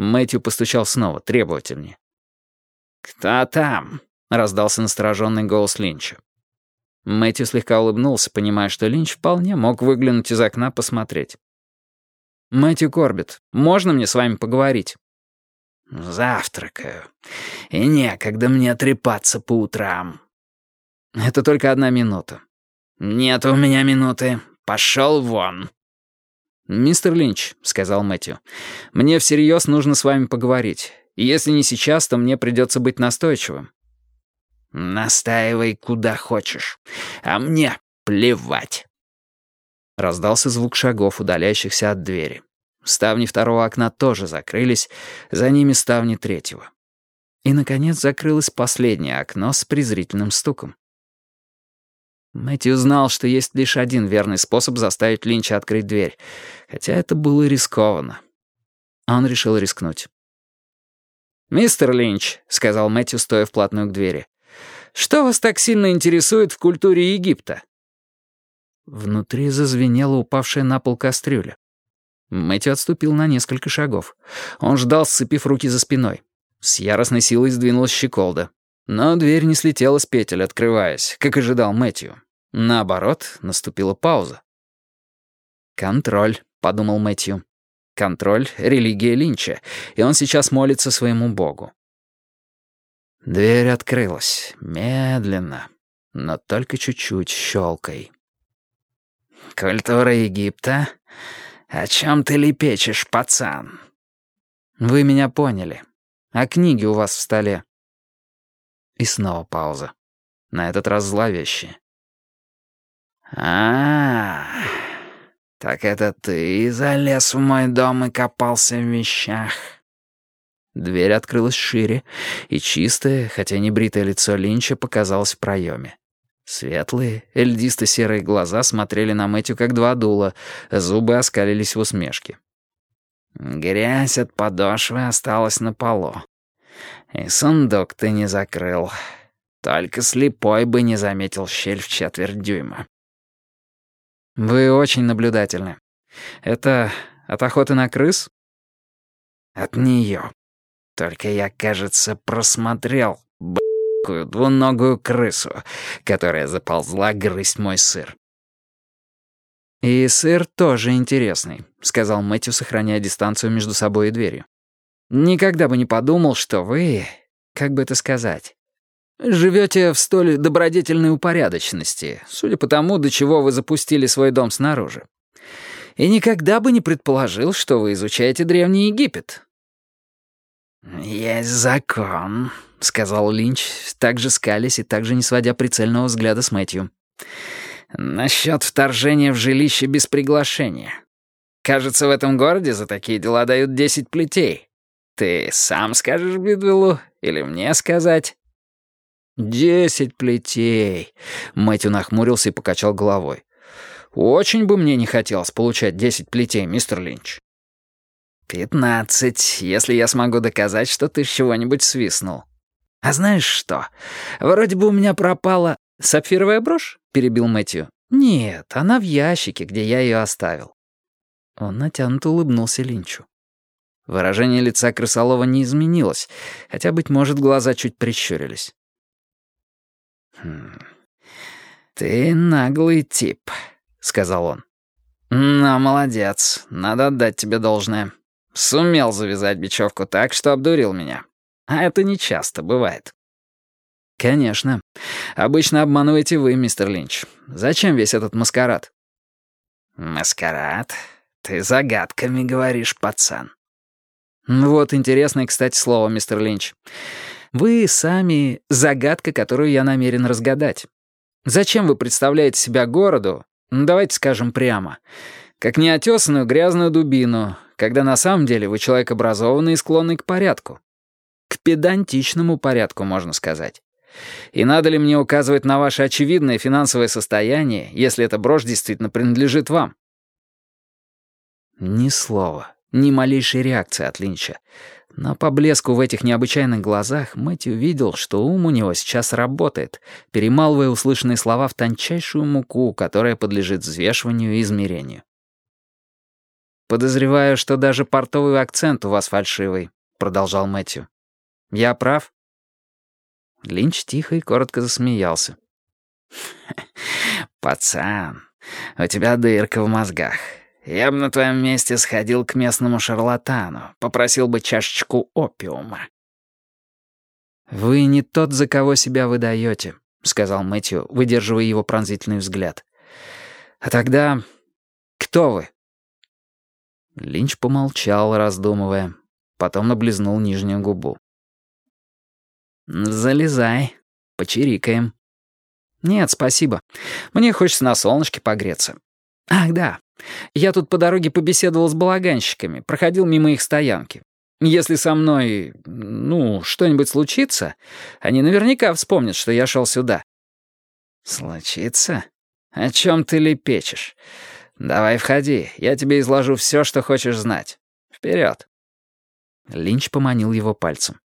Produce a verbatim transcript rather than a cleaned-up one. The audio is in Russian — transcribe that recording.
Мэтью постучал снова, требовательнее. «Кто там?» — раздался настороженный голос Линча. Мэтью слегка улыбнулся, понимая, что Линч вполне мог выглянуть из окна посмотреть. «Мэтью Корбетт, можно мне с вами поговорить?» «Завтракаю. И некогда мне трепаться по утрам». «Это только одна минута». «Нет у меня минуты. Пошел вон». «Мистер Линч», — сказал Мэтью, — «мне всерьез нужно с вами поговорить. И если не сейчас, то мне придется быть настойчивым». «Настаивай куда хочешь, а мне плевать». Раздался звук шагов, удаляющихся от двери. Ставни второго окна тоже закрылись, за ними ставни третьего. И, наконец, закрылось последнее окно с презрительным стуком. Мэтью знал, что есть лишь один верный способ заставить Линча открыть дверь, хотя это было рискованно. Он решил рискнуть. «Мистер Линч», — сказал Мэтью, стоя вплотную к двери, — «что вас так сильно интересует в культуре Египта?» Внутри зазвенела упавшая на пол кастрюля. Мэтью отступил на несколько шагов. Он ждал, сцепив руки за спиной. С яростной силой сдвинулась щеколда. Но дверь не слетела с петель, открываясь, как ожидал Мэтью. Наоборот, наступила пауза. «Контроль», — подумал Мэтью. «Контроль — религия Линча, и он сейчас молится своему богу». Дверь открылась, медленно, но только чуть-чуть щелкой. «Культура Египта? О чем ты лепечешь, пацан?» «Вы меня поняли. А книги у вас в столе?» И снова пауза. На этот раз зловещая. а, -а, -а так это ты залез в мой дом и копался в вещах?» Дверь открылась шире, и чистое, хотя не бритое лицо Линча показалось в проеме. Светлые, льдисто-серые глаза смотрели на Мэтью как два дула, зубы оскалились в усмешке. «Грязь от подошвы осталась на полу. И сундук ты не закрыл. Только слепой бы не заметил щель в четверть дюйма». «Вы очень наблюдательны. Это от охоты на крыс?» «От нее. Только я, кажется, просмотрел б***кую двуногую крысу, которая заползла грызть мой сыр». «И сыр тоже интересный», — сказал Мэтью, сохраняя дистанцию между собой и дверью. «Никогда бы не подумал, что вы, как бы это сказать, живете в столь добродетельной упорядоченности, судя по тому, до чего вы запустили свой дом снаружи. И никогда бы не предположил, что вы изучаете Древний Египет». «Есть закон», — сказал Линч, так же скалясь и так же не сводя прицельного взгляда с Мэтью. «Насчет вторжения в жилище без приглашения. Кажется, в этом городе за такие дела дают десять плетей. Ты сам скажешь Бидвеллу или мне сказать?» «Десять плетей», — Мэтью нахмурился и покачал головой. «Очень бы мне не хотелось получать десять плетей, мистер Линч». «Пятнадцать, если я смогу доказать, что ты с чего-нибудь свистнул. А знаешь что? Вроде бы у меня пропала...» «Сапфировая брошь?» — перебил Мэтью. «Нет, она в ящике, где я ее оставил». Он натянуто улыбнулся Линчу. Выражение лица крысолова не изменилось, хотя, быть может, глаза чуть прищурились. «Хм, ты наглый тип», — сказал он. «Но молодец, надо отдать тебе должное. Сумел завязать бечевку так, что обдурил меня. А это не часто бывает». «Конечно. Обычно обманываете вы, мистер Линч. Зачем весь этот маскарад?» «Маскарад? Ты загадками говоришь, пацан». «Вот интересное, кстати, слово, мистер Линч. Вы сами загадка, которую я намерен разгадать. Зачем вы представляете себя городу, ну, давайте скажем прямо, как неотесанную грязную дубину, когда на самом деле вы человек образованный и склонный к порядку? К педантичному порядку, можно сказать. И надо ли мне указывать на ваше очевидное финансовое состояние, если эта брошь действительно принадлежит вам?» Ни слова, ни малейшей реакции от Линча. Но по блеску в этих необычайных глазах Мэтью видел, что ум у него сейчас работает, перемалывая услышанные слова в тончайшую муку, которая подлежит взвешиванию и измерению. Подозреваю, что даже портовый акцент у вас фальшивый», — продолжал Мэтью. «Я прав?» Линч тихо и коротко засмеялся. «Пацан, у тебя дырка в мозгах. Я бы на твоем месте сходил к местному шарлатану, попросил бы чашечку опиума». «Вы не тот, за кого себя выдаете», — сказал Мэтью, выдерживая его пронзительный взгляд. «А тогда кто вы?» Линч помолчал, раздумывая, потом облизнул нижнюю губу. «Залезай, почирикаем». «Нет, спасибо. Мне хочется на солнышке погреться. Ах, да. Я тут по дороге побеседовал с балаганщиками, проходил мимо их стоянки. Если со мной, ну, что-нибудь случится, они наверняка вспомнят, что я шел сюда». «Случится? О чем ты лепечешь? Давай входи, я тебе изложу все, что хочешь знать. Вперед!» Линч поманил его пальцем.